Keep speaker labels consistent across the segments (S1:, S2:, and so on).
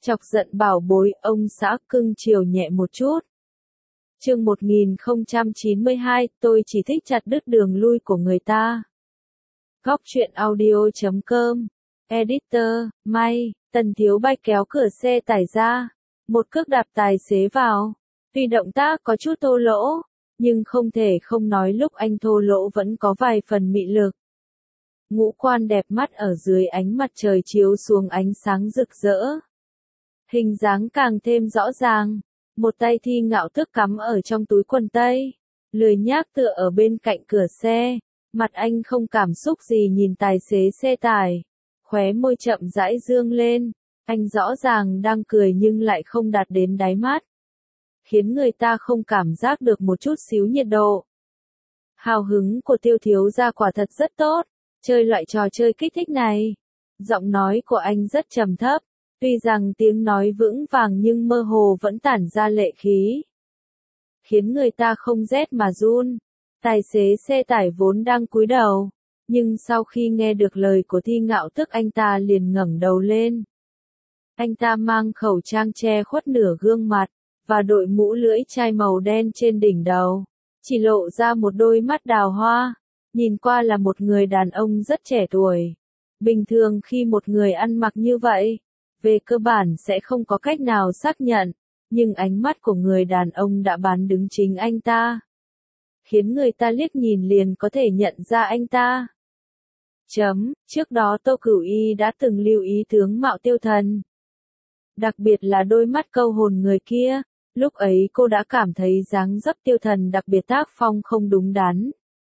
S1: Chọc giận bảo bối, ông xã cưng chiều nhẹ một chút. Chương 1092, tôi chỉ thích chặt đứt đường lui của người ta. Góc truyện audio.com. Editor, May. Tần Thiếu Bạch kéo cửa xe tải ra, một cước đạp tài xế vào. Tuy động tác có chút thô lỗ, nhưng không thể không nói lúc anh thô lỗ vẫn có vài phần mị lực. Ngũ quan đẹp mắt ở dưới ánh mặt trời chiếu xuống ánh sáng rực rỡ. Hình dáng càng thêm rõ ràng, một tay Thi Ngạo Tước cắm ở trong túi quần tây, lười nhác tựa ở bên cạnh cửa xe, mặt anh không cảm xúc gì nhìn tài xế xe tải, khóe môi chậm rãi dương lên, anh rõ ràng đang cười nhưng lại không đạt đến đáy mắt, khiến người ta không cảm giác được một chút xíu nhiệt độ. Hào hứng của Tiêu thiếu gia quả thật rất tốt, chơi loại trò chơi kích thích này. Giọng nói của anh rất trầm thấp, tuy rằng tiếng nói vững vàng nhưng mơ hồ vẫn tản ra lệ khí, khiến người ta không rét mà run. Tài xế xe tải vốn đang cúi đầu, nhưng sau khi nghe được lời của Thi Ngạo Tước anh ta liền ngẩng đầu lên. Anh ta mang khẩu trang che khuất nửa gương mặt, và đội mũ lưỡi chai màu đen trên đỉnh đầu, chỉ lộ ra một đôi mắt đào hoa, nhìn qua là một người đàn ông rất trẻ tuổi. Bình thường khi một người ăn mặc như vậy, về cơ bản sẽ không có cách nào xác nhận, nhưng ánh mắt của người đàn ông đã bán đứng chính anh ta, khiến người ta liếc nhìn liền có thể nhận ra anh ta. Trước đó Tô Cửu Y đã từng lưu ý tướng mạo Tiêu Thần, đặc biệt là đôi mắt câu hồn người kia, lúc ấy cô đã cảm thấy dáng dấp Tiêu Thần đặc biệt tác phong không đúng đắn.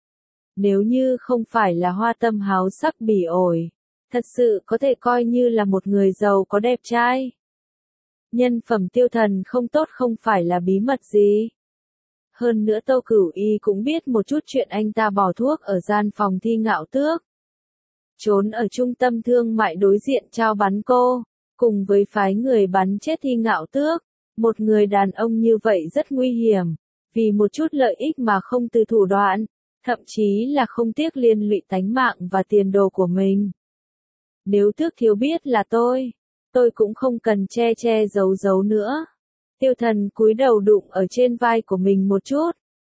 S1: Nếu như không phải là hoa tâm háo sắc bỉ ổi, thật sự có thể coi như là một người giàu có đẹp trai. Nhân phẩm Tiêu Thần không tốt không phải là bí mật gì. Hơn nữa Tô Cửu Y cũng biết một chút chuyện anh ta bỏ thuốc ở gian phòng Thi Ngạo Tước, trốn ở trung tâm thương mại đối diện trao bắn cô, cùng với phái người bắn chết Thi Ngạo Tước. Một người đàn ông như vậy rất nguy hiểm, vì một chút lợi ích mà không từ thủ đoạn, thậm chí là không tiếc liên lụy tánh mạng và tiền đồ của mình. Nếu Tước thiếu biết là tôi cũng không cần che giấu nữa. Tiêu Thần cúi đầu đụng ở trên vai của mình một chút.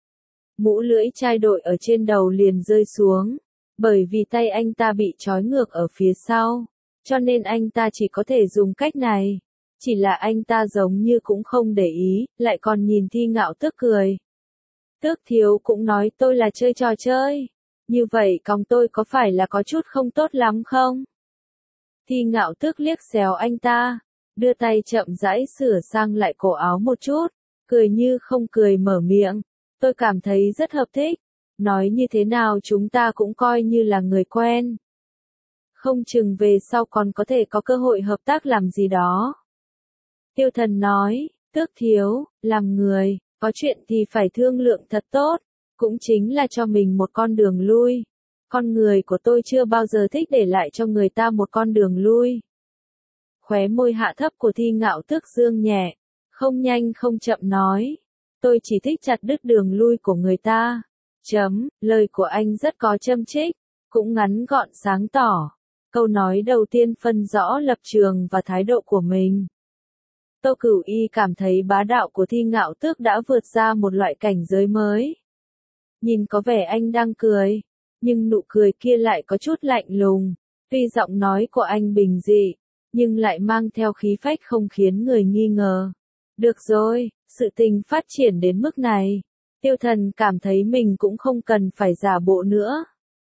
S1: Mũ lưỡi chai đội ở trên đầu liền rơi xuống, bởi vì tay anh ta bị trói ngược ở phía sau, cho nên anh ta chỉ có thể dùng cách này. Chỉ là anh ta giống như cũng không để ý, lại còn nhìn Thi Ngạo Tước cười. Tước thiếu cũng nói tôi là chơi trò chơi, như vậy còng tôi có phải là có chút không tốt lắm không? Thi Ngạo Tước liếc xéo anh ta, đưa tay chậm rãi sửa sang lại cổ áo một chút, cười như không cười mở miệng. Tôi cảm thấy rất hợp thích, nói như thế nào chúng ta cũng coi như là người quen. Không chừng về sau còn có thể có cơ hội hợp tác làm gì đó. Tiêu Thần nói, Tước thiếu, làm người, có chuyện thì phải thương lượng thật tốt, cũng chính là cho mình một con đường lui. Con người của tôi chưa bao giờ thích để lại cho người ta một con đường lui. Khóe môi hạ thấp của Thi Ngạo Tước dương nhẹ, không nhanh không chậm nói, tôi chỉ thích chặt đứt đường lui của người ta. Lời của anh rất có châm chích, cũng ngắn gọn sáng tỏ. Câu nói đầu tiên phân rõ lập trường và thái độ của mình. Tô Cửu Y cảm thấy bá đạo của Thi Ngạo Tước đã vượt ra một loại cảnh giới mới. Nhìn có vẻ anh đang cười, nhưng nụ cười kia lại có chút lạnh lùng. Tuy giọng nói của anh bình dị, nhưng lại mang theo khí phách không khiến người nghi ngờ. Được rồi, sự tình phát triển đến mức này, Tiêu Thần cảm thấy mình cũng không cần phải giả bộ nữa.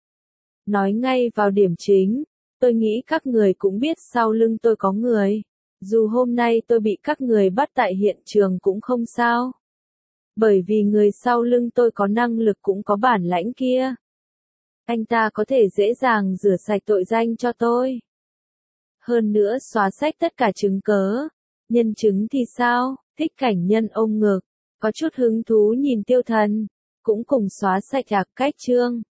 S1: Nói ngay vào điểm chính, tôi nghĩ các người cũng biết sau lưng tôi có người. Dù hôm nay tôi bị các người bắt tại hiện trường cũng không sao. Bởi vì người sau lưng tôi có năng lực cũng có bản lãnh kia. Anh ta có thể dễ dàng rửa sạch tội danh cho tôi. Hơn nữa xóa sạch tất cả chứng cớ. Nhân chứng thì sao? Thích Cảnh Nhân ôm ngực, có chút hứng thú nhìn Tiêu Thần, cũng cùng xóa sạch Cách Trương.